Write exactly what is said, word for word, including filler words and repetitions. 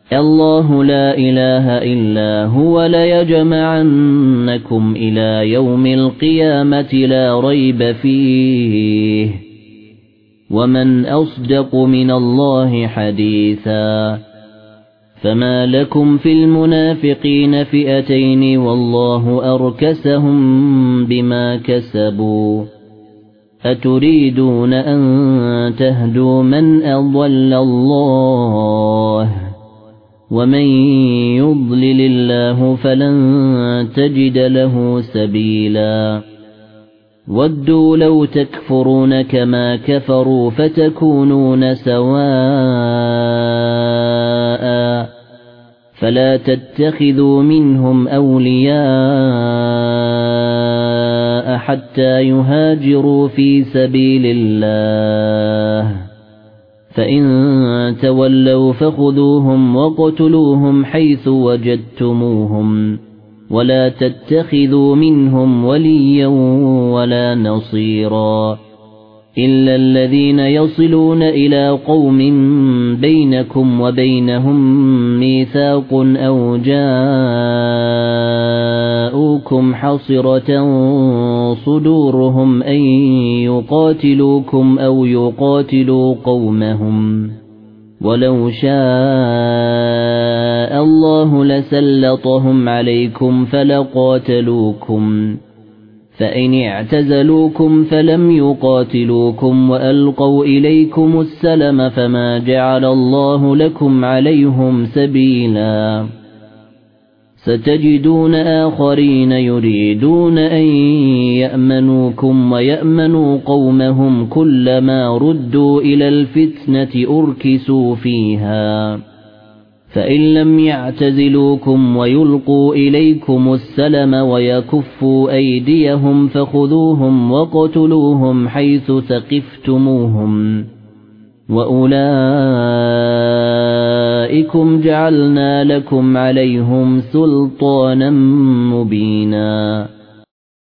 الله لا إله إلا هو ليجمعنكم إلى يوم القيامة لا ريب فيه ومن أصدق من الله حديثا فما لكم في المنافقين فئتين والله أركسهم بما كسبوا أتريدون أن تهدوا من أضل الله ومن يضلل الله فلن تجد له سبيلا ودوا لو تكفرون كما كفروا فتكونون سواء فلا تتخذوا منهم أولياء حتى يهاجروا في سبيل الله فإن تولوا فخذوهم وقتلوهم حيث وجدتموهم ولا تتخذوا منهم وليا ولا نصيرا إلا الذين يصلون إلى قوم بينكم وبينهم ميثاق أو جاءوكم حصرة صدورهم أن يقاتلوكم أو يقاتلوا قومهم ولو شاء الله لسلطهم عليكم فلقاتلوكم فإن اعتزلوكم فلم يقاتلوكم وألقوا إليكم السلم فما جعل الله لكم عليهم سبيلا ستجدون آخرين يريدون أن يأمنوكم ويأمنوا قومهم كلما ردوا إلى الفتنة أركسوا فيها فإن لم يعتزلوكم ويلقوا إليكم السلم ويكفوا أيديهم فخذوهم وقتلوهم حيث ثقفتموهم وأولئكم جعلنا لكم عليهم سلطانا مبينا